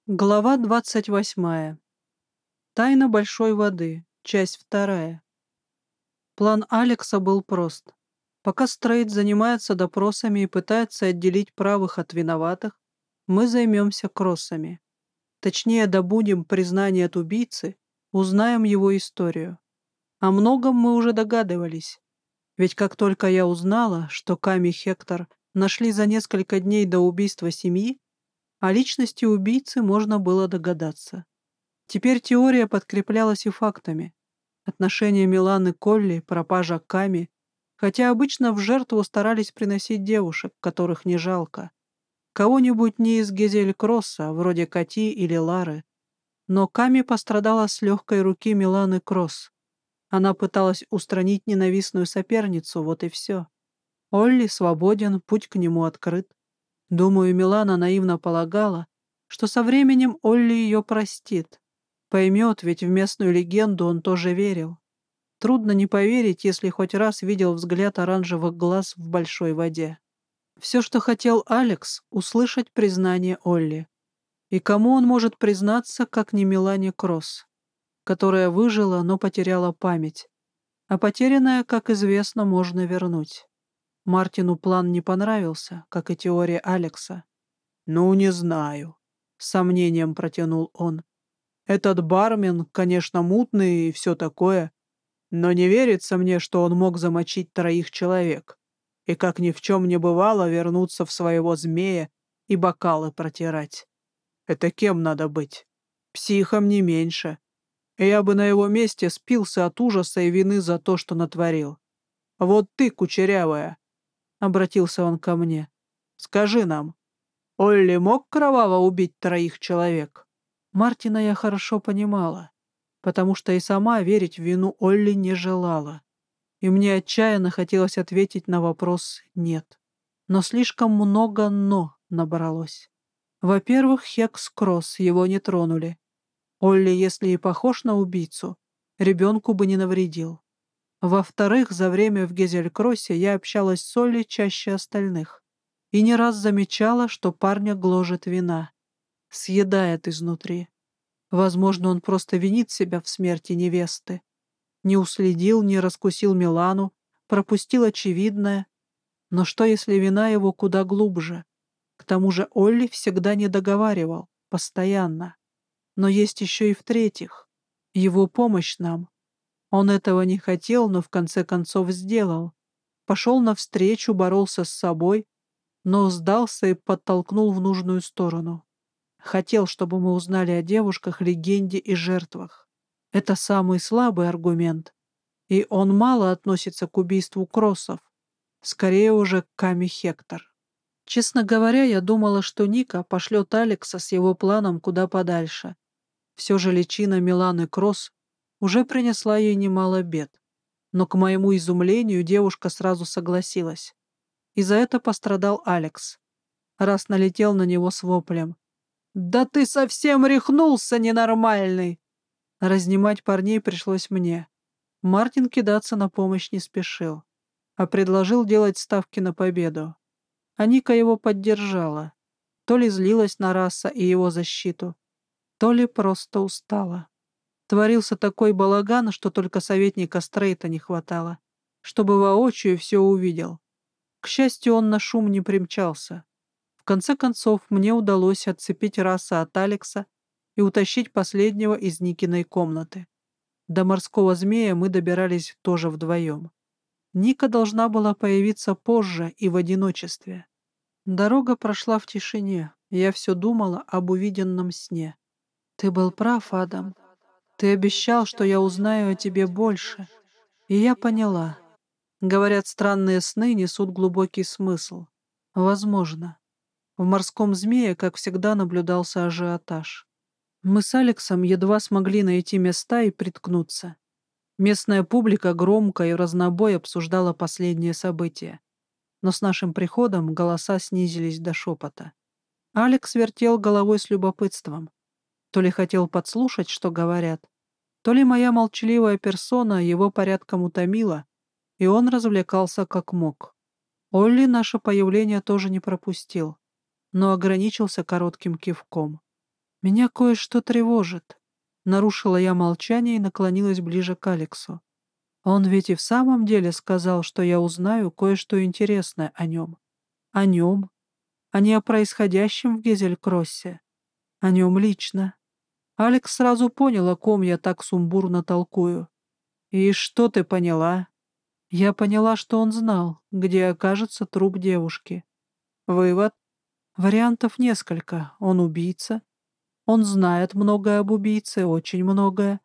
Глава 28. Тайна большой воды. Часть 2. План Алекса был прост. Пока Стрейт занимается допросами и пытается отделить правых от виноватых, мы займемся кроссами. Точнее, добудем признание от убийцы, узнаем его историю. О многом мы уже догадывались. Ведь как только я узнала, что Ками Хектор нашли за несколько дней до убийства семьи, о личности убийцы можно было догадаться. Теперь теория подкреплялась и фактами. Отношения Миланы к Колли, пропажа Ками, хотя обычно в жертву старались приносить девушек, которых не жалко. Кого-нибудь не из Гезель-Кросса, вроде Кати или Лары. Но Ками пострадала с легкой руки Миланы Кросс. Она пыталась устранить ненавистную соперницу, вот и все. Олли свободен, путь к нему открыт. Думаю, Милана наивно полагала, что со временем Олли ее простит. Поймет, ведь в местную легенду он тоже верил. Трудно не поверить, если хоть раз видел взгляд оранжевых глаз в большой воде. Все, что хотел Алекс, услышать признание Олли. И кому он может признаться, как не Милане Кросс, которая выжила, но потеряла память. А потерянное, как известно, можно вернуть. Мартину план не понравился, как и теория Алекса. «Ну, не знаю», — с сомнением протянул он. «Этот бармен, конечно, мутный и все такое, но не верится мне, что он мог замочить 3 человек и, как ни в чем не бывало, вернуться в своего змея и бокалы протирать. Это кем надо быть? Психом не меньше. И я бы на его месте спился от ужаса и вины за то, что натворил. Вот ты, кучерявая, — обратился он ко мне, — скажи нам, Олли мог кроваво убить 3 человек?» Мартина я хорошо понимала, потому что и сама верить в вину Олли не желала. И мне отчаянно хотелось ответить на вопрос «нет». Но слишком много «но» набралось. Во-первых, Хекс Кросс, его не тронули. Олли, если и похож на убийцу, ребенку бы не навредил. Во-вторых, за время в Гезель-Кроссе я общалась с Олли чаще остальных и не раз замечала, что парня гложет вина, съедает изнутри. Возможно, он просто винит себя в смерти невесты. Не уследил, не раскусил Милану, пропустил очевидное. Но что, если вина его куда глубже? К тому же Олли всегда не договаривал, постоянно. Но есть еще и в-третьих, его помощь нам. Он этого не хотел, но в конце концов сделал. Пошел навстречу, боролся с собой, но сдался и подтолкнул в нужную сторону. Хотел, чтобы мы узнали о девушках, легенде и жертвах. Это самый слабый аргумент. И он мало относится к убийству Кроссов. Скорее уже к Ками Хектор. Честно говоря, я думала, что Ника пошлет Алекса с его планом куда подальше. Все же личина Миланы Кросс уже принесла ей немало бед. Но, к моему изумлению, девушка сразу согласилась. И за это пострадал Алекс, раз налетел на него с воплем: «Да ты совсем рехнулся, ненормальный!» Разнимать парней пришлось мне. Мартин кидаться на помощь не спешил, а предложил делать ставки на победу. А Ника его поддержала. То ли злилась на Расса и его защиту, то ли просто устала. Творился такой балаган, что только советника Стрейта не хватало, чтобы воочию все увидел. К счастью, он на шум не примчался. В конце концов, мне удалось отцепить Расса от Алекса и утащить последнего из Никиной комнаты. До морского змея мы добирались тоже вдвоем. Ника должна была появиться позже и в одиночестве. Дорога прошла в тишине, я все думала об увиденном сне. «Ты был прав, Адам. Ты обещал, что я узнаю о тебе больше. И я поняла. Говорят, странные сны несут глубокий смысл. Возможно. В морском змее, как всегда, наблюдался ажиотаж. Мы с Алексом едва смогли найти места и приткнуться. Местная публика громко и в разнобой обсуждала последние события. Но с нашим приходом голоса снизились до шепота. Алекс вертел головой с любопытством. То ли хотел подслушать, что говорят, то ли моя молчаливая персона его порядком утомила, и он развлекался как мог. Олли наше появление тоже не пропустил, но ограничился коротким кивком. «Меня кое-что тревожит», — нарушила я молчание и наклонилась ближе к Алексу. «Он ведь и в самом деле сказал, что я узнаю кое-что интересное о нем. О нем, а не о происходящем в Гезель-Кроссе. О нем лично». Алекс сразу понял, о ком я так сумбурно толкую. «И что ты поняла?» Я поняла, что он знал, где окажется труп девушки. Вывод. Вариантов несколько. Он убийца. Он знает многое об убийце, очень многое.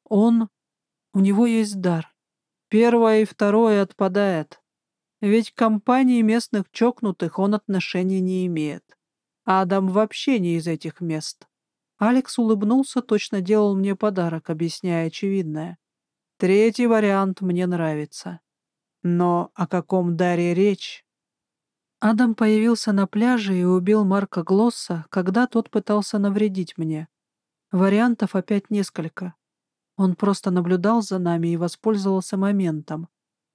У него есть дар. Первое и второе отпадает. Ведь к компании местных чокнутых он отношения не имеет. Адам вообще не из этих мест. Алекс улыбнулся, точно делал мне подарок, объясняя очевидное. Третий вариант мне нравится. Но о каком даре речь? Адам появился на пляже и убил Марка Глосса, когда тот пытался навредить мне. Вариантов опять несколько. Он просто наблюдал за нами и воспользовался моментом.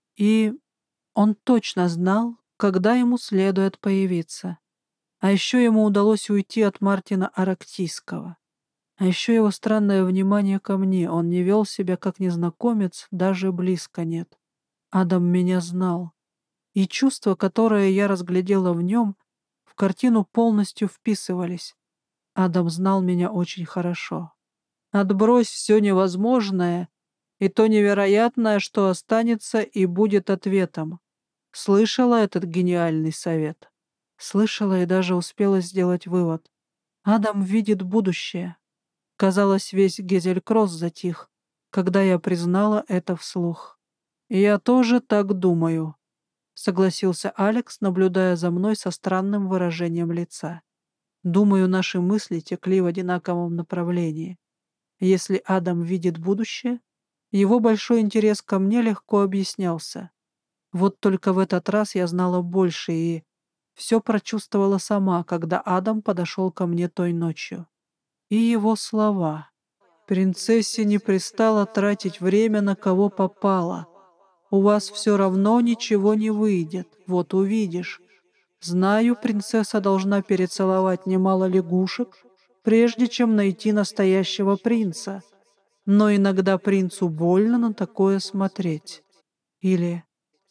И он точно знал, когда ему следует появиться. А еще ему удалось уйти от Мартина Арактийского. А еще его странное внимание ко мне. Он не вел себя как незнакомец, даже близко нет. Адам меня знал. И чувства, которые я разглядела в нем, в картину полностью вписывались. Адам знал меня очень хорошо. Отбрось все невозможное и то невероятное, что останется и будет ответом. Слышала этот гениальный совет? Слышала и даже успела сделать вывод. Адам видит будущее. Казалось, весь Гезель-Кросс затих, когда я признала это вслух. И я тоже так думаю. — согласился Алекс, наблюдая за мной со странным выражением лица. «Думаю, наши мысли текли в одинаковом направлении. Если Адам видит будущее, его большой интерес ко мне легко объяснялся. Вот только в этот раз я знала больше и все прочувствовала сама, когда Адам подошел ко мне той ночью. И его слова. «Принцессе не пристало тратить время на кого попало. У вас все равно ничего не выйдет, вот увидишь. Знаю, принцесса должна перецеловать немало лягушек, прежде чем найти настоящего принца. Но иногда принцу больно на такое смотреть. Или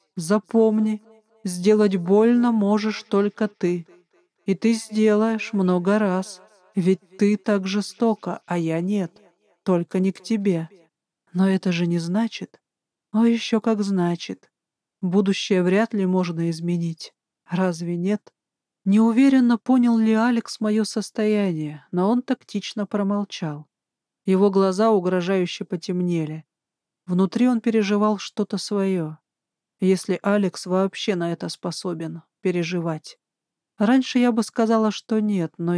запомни, сделать больно можешь только ты. И ты сделаешь много раз, ведь ты так жестока, а я нет, только не к тебе. Но это же не значит, а еще как значит. Будущее вряд ли можно изменить. Разве нет? Неуверенно понял ли Алекс мое состояние, но он тактично промолчал. Его глаза угрожающе потемнели. Внутри он переживал что-то свое. Если Алекс вообще на это способен переживать. Раньше я бы сказала, что нет, но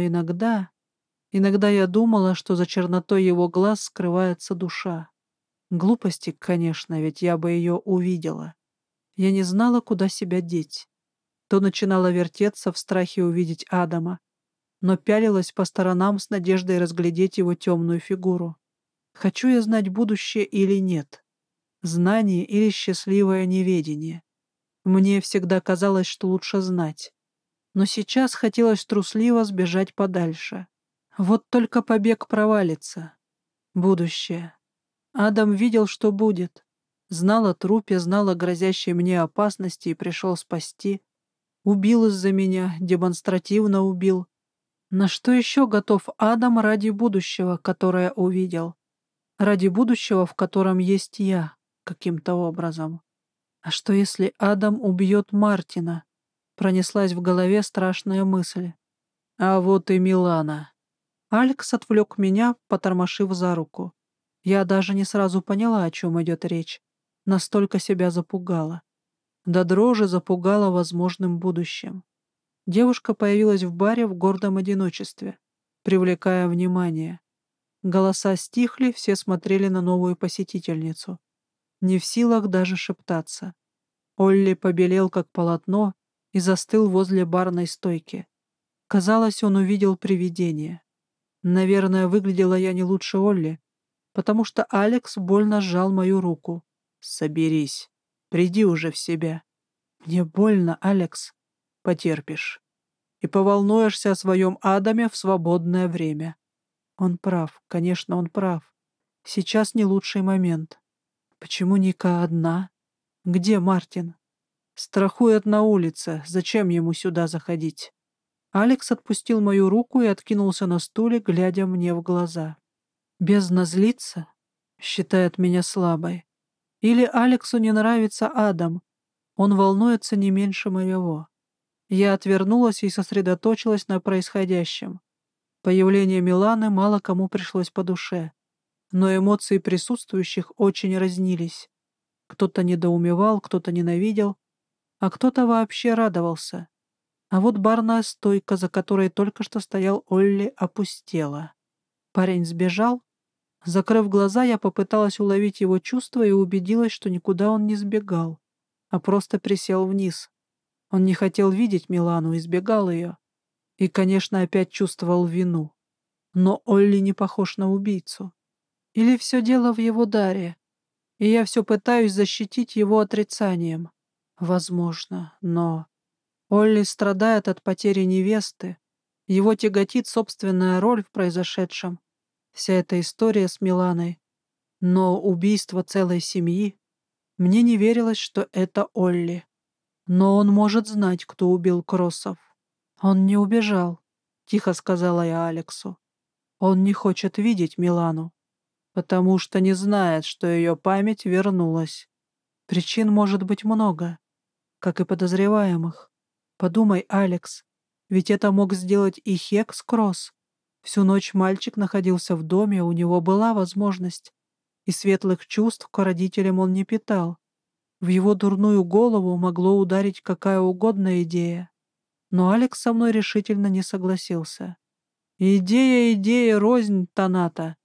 иногда я думала, что за чернотой его глаз скрывается душа. Глупости, конечно, ведь я бы ее увидела. Я не знала, куда себя деть. То начинала вертеться в страхе увидеть Адама, но пялилась по сторонам с надеждой разглядеть его темную фигуру. Хочу я знать будущее или нет? Знание или счастливое неведение? Мне всегда казалось, что лучше знать. Но сейчас хотелось трусливо сбежать подальше. Вот только побег провалится. Будущее. Адам видел, что будет. Знал о трупе, знал о грозящей мне опасности и пришел спасти. Убил из-за меня, демонстративно убил. На что еще готов Адам ради будущего, которое увидел? Ради будущего, в котором есть я, каким-то образом. А что если Адам убьет Мартина? Пронеслась в голове страшная мысль. А вот и Милана. Алекс отвлек меня, потормошив за руку. Я даже не сразу поняла, о чем идет речь. Настолько себя запугала. До дрожи запугала возможным будущим. Девушка появилась в баре в гордом одиночестве, привлекая внимание. Голоса стихли, все смотрели на новую посетительницу. Не в силах даже шептаться. Олли побелел, как полотно, и застыл возле барной стойки. Казалось, он увидел привидение. Наверное, выглядела я не лучше Олли, потому что Алекс больно сжал мою руку. «Соберись. Приди уже в себя. Мне больно, Алекс. Потерпишь. И поволнуешься о своем Адаме в свободное время. Он прав, конечно, он прав. Сейчас не лучший момент. Почему Ника одна? Где Мартин? Страхует на улице. Зачем ему сюда заходить? Алекс отпустил мою руку и откинулся на стуле, глядя мне в глаза. Бездна злится? Считает меня слабой. Или Алексу не нравится Адам? Он волнуется не меньше моего. Я отвернулась и сосредоточилась на происходящем. Появление Миланы мало кому пришлось по душе, но эмоции присутствующих очень разнились. Кто-то недоумевал, кто-то ненавидел, а кто-то вообще радовался. А вот барная стойка, за которой только что стоял Олли, опустела. Парень сбежал. Закрыв глаза, я попыталась уловить его чувства и убедилась, что никуда он не сбегал, а просто присел вниз. Он не хотел видеть Милану, избегал ее. И, конечно, опять чувствовал вину. Но Олли не похож на убийцу. Или все дело в его даре, и я все пытаюсь защитить его отрицанием. Возможно, но... Олли страдает от потери невесты. Его тяготит собственная роль в произошедшем. Вся эта история с Миланой. Но убийство целой семьи... Мне не верилось, что это Олли. Но он может знать, кто убил Кроссов. Он не убежал, тихо сказала я Алексу. Он не хочет видеть Милану, потому что не знает, что ее память вернулась. Причин может быть много, как и подозреваемых. Подумай, Алекс, ведь это мог сделать и Хекс Кросс. Всю ночь мальчик находился в доме, у него была возможность, и светлых чувств к родителям он не питал. В его дурную голову могло ударить какая угодно идея. Но Алекс со мной решительно не согласился. Идея рознь, Таната.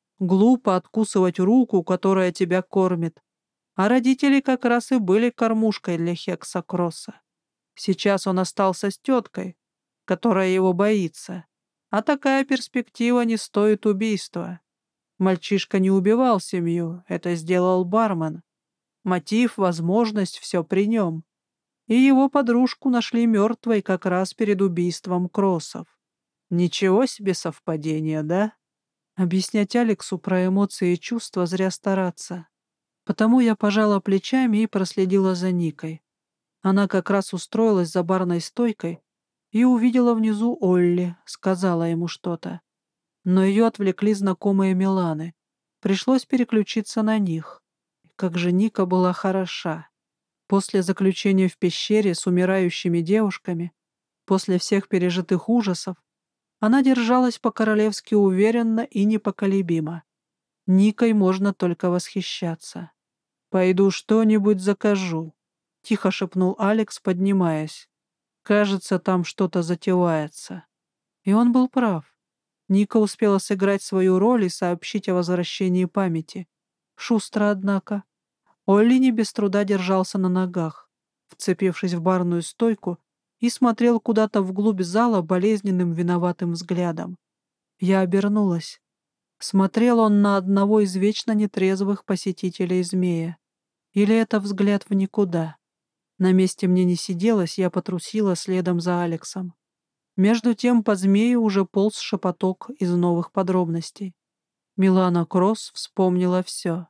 Глупо откусывать руку, которая тебя кормит. А родители как раз и были кормушкой для Хекса Кросса. Сейчас он остался с теткой, которая его боится. А такая перспектива не стоит убийства. Мальчишка не убивал семью, это сделал бармен. Мотив, возможность, все при нем. И его подружку нашли мертвой как раз перед убийством Кроссов. Ничего себе совпадение, да? Объяснять Алексу про эмоции и чувства зря стараться. Потому я пожала плечами и проследила за Никой. Она как раз устроилась за барной стойкой и увидела внизу Олли, сказала ему что-то. Но ее отвлекли знакомые Миланы. Пришлось переключиться на них. Как же Ника была хороша. После заключения в пещере с умирающими девушками, после всех пережитых ужасов, она держалась по-королевски уверенно и непоколебимо. Никой можно только восхищаться. «Пойду что-нибудь закажу», — тихо шепнул Алекс, поднимаясь. «Кажется, там что-то затевается». И он был прав. Ника успела сыграть свою роль и сообщить о возвращении памяти. Шустро, однако. Олли не без труда держался на ногах, вцепившись в барную стойку, и смотрел куда-то вглубь зала болезненным виноватым взглядом. Я обернулась. Смотрел он на одного из вечно нетрезвых посетителей змея. Или это взгляд в никуда? На месте мне не сиделось, я потрусила следом за Алексом. Между тем по змею уже полз шепоток из новых подробностей. Милана Кросс вспомнила все.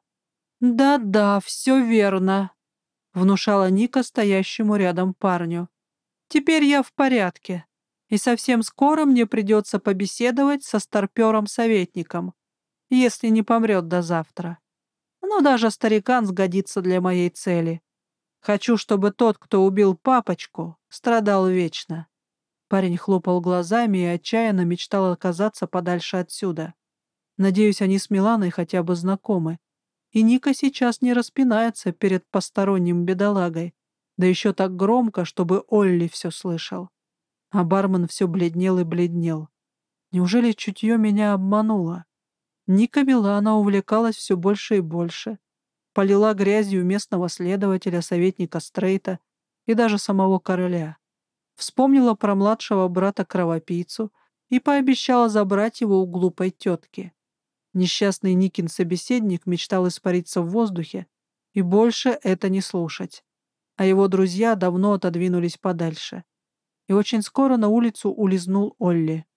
«Да-да, все верно», — внушала Ника стоящему рядом парню. «Теперь я в порядке, и совсем скоро мне придется побеседовать со старпёром-советником, если не помрет до завтра. Но даже старикан сгодится для моей цели. Хочу, чтобы тот, кто убил папочку, страдал вечно». Парень хлопал глазами и отчаянно мечтал оказаться подальше отсюда. Надеюсь, они с Миланой хотя бы знакомы. И Ника сейчас не распинается перед посторонним бедолагой, да еще так громко, чтобы Олли все слышал. А бармен все бледнел и бледнел. Неужели чутье меня обмануло? Ника Милана увлекалась все больше и больше. Полила грязью местного следователя, советника Стрейта и даже самого короля. Вспомнила про младшего брата-кровопийцу и пообещала забрать его у глупой тетки. Несчастный Никин собеседник мечтал испариться в воздухе и больше это не слушать. А его друзья давно отодвинулись подальше. И очень скоро на улицу улизнул Олли.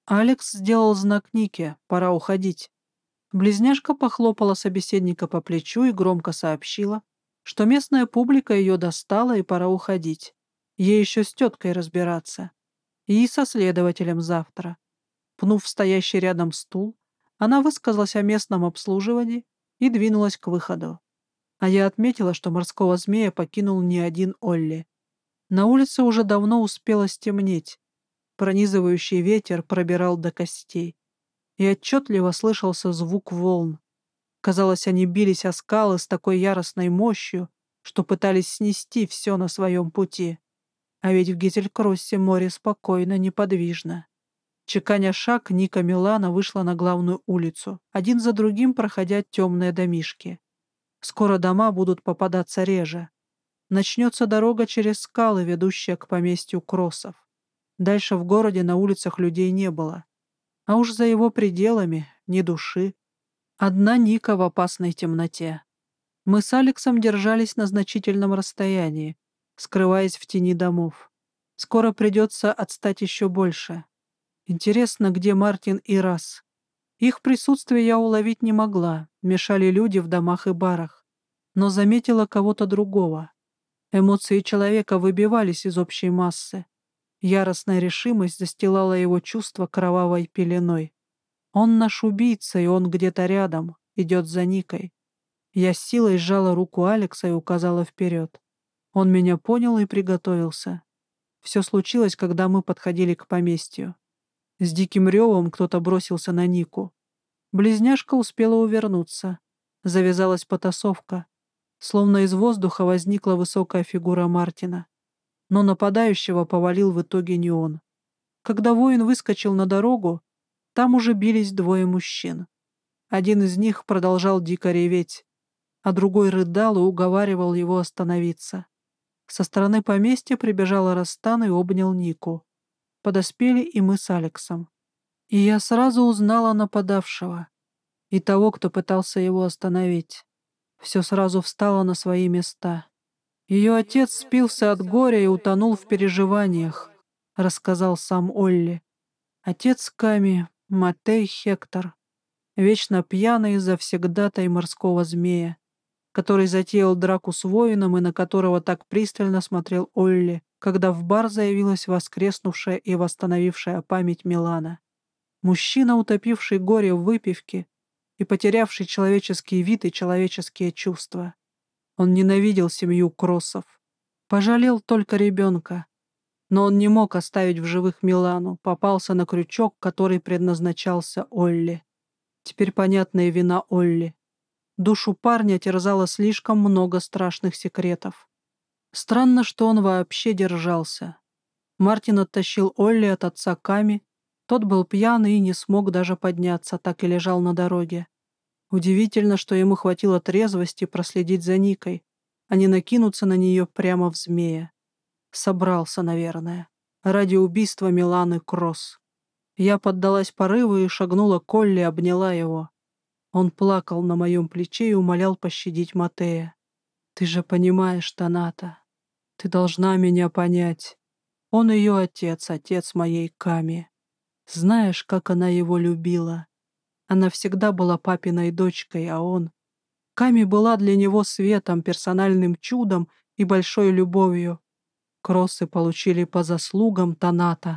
Алекс сделал знак Нике: «Пора уходить». Близняшка похлопала собеседника по плечу и громко сообщила, что местная публика ее достала и пора уходить. Ей еще с теткой разбираться. И со следователем завтра. Пнув стоящий рядом стул, она высказалась о местном обслуживании и двинулась к выходу. А я отметила, что морского змея покинул не один Олли. На улице уже давно успело стемнеть. Пронизывающий ветер пробирал до костей. И отчетливо слышался звук волн. Казалось, они бились о скалы с такой яростной мощью, что пытались снести все на своем пути. А ведь в Гителькрассе море спокойно, неподвижно. Чеканя шаг, Ника Милана вышла на главную улицу, один за другим проходя темные домишки. Скоро дома будут попадаться реже. Начнется дорога через скалы, ведущая к поместью Кроссов. Дальше в городе на улицах людей не было. А уж за его пределами ни души. Одна Ника в опасной темноте. Мы с Алексом держались на значительном расстоянии, скрываясь в тени домов. Скоро придется отстать еще больше. Интересно, где Мартин и Рас? Их присутствие я уловить не могла, мешали люди в домах и барах. Но заметила кого-то другого. Эмоции человека выбивались из общей массы. Яростная решимость застилала его чувства кровавой пеленой. Он наш убийца, и он где-то рядом, идет за Никой. Я с силой сжала руку Алекса и указала вперед. Он меня понял и приготовился. Все случилось, когда мы подходили к поместью. С диким ревом кто-то бросился на Нику. Близняшка успела увернуться. Завязалась потасовка. Словно из воздуха возникла высокая фигура Мартина. Но нападающего повалил в итоге не он. Когда воин выскочил на дорогу, там уже бились двое мужчин. Один из них продолжал дико реветь, а другой рыдал и уговаривал его остановиться. Со стороны поместья прибежал Растан и обнял Нику. Подоспели и мы с Алексом. И я сразу узнала нападавшего и того, кто пытался его остановить. Все сразу встало на свои места. Ее отец спился от горя и утонул в переживаниях, рассказал сам Олли. Отец Ками, Матей Хектор, вечно пьяный завсегдатай морского змея, который затеял драку с воином и на которого так пристально смотрел Олли, когда в бар заявилась воскреснувшая и восстановившая память Милана. Мужчина, утопивший горе в выпивке и потерявший человеческий вид и человеческие чувства. Он ненавидел семью Кроссов. Пожалел только ребенка. Но он не мог оставить в живых Милану, попался на крючок, который предназначался Олли. Теперь понятна и вина Олли. Душу парня терзало слишком много страшных секретов. Странно, что он вообще держался. Мартин оттащил Олли от отца Ками. Тот был пьяный и не смог даже подняться, так и лежал на дороге. Удивительно, что ему хватило трезвости проследить за Никой, а не накинуться на нее прямо в змея. Собрался, наверное, ради убийства Миланы Кросс. Я поддалась порыву и шагнула к Олли, обняла его. Он плакал на моем плече и умолял пощадить Матея. «Ты же понимаешь, Таната, ты должна меня понять. Он ее отец, отец моей Ками. Знаешь, как она его любила. Она всегда была папиной дочкой, а он... Ками была для него светом, персональным чудом и большой любовью. Кроссы получили по заслугам Таната.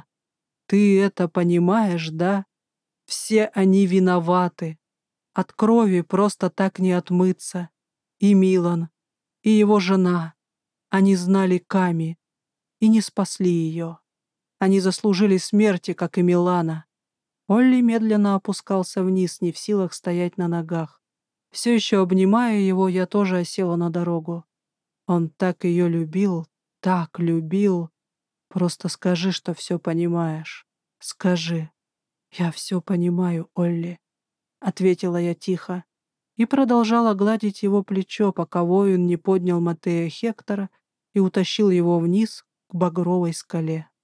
Ты это понимаешь, да? Все они виноваты. От крови просто так не отмыться. И Милан, и его жена. Они знали Ками и не спасли ее. Они заслужили смерти, как и Милана. Олли медленно опускался вниз, не в силах стоять на ногах. Все еще обнимая его, я тоже осела на дорогу. Он так ее любил, так любил. Просто скажи, что все понимаешь. Скажи. Я все понимаю, Олли, — ответила я тихо и продолжала гладить его плечо, пока воин не поднял Матея Хектора и утащил его вниз к багровой скале.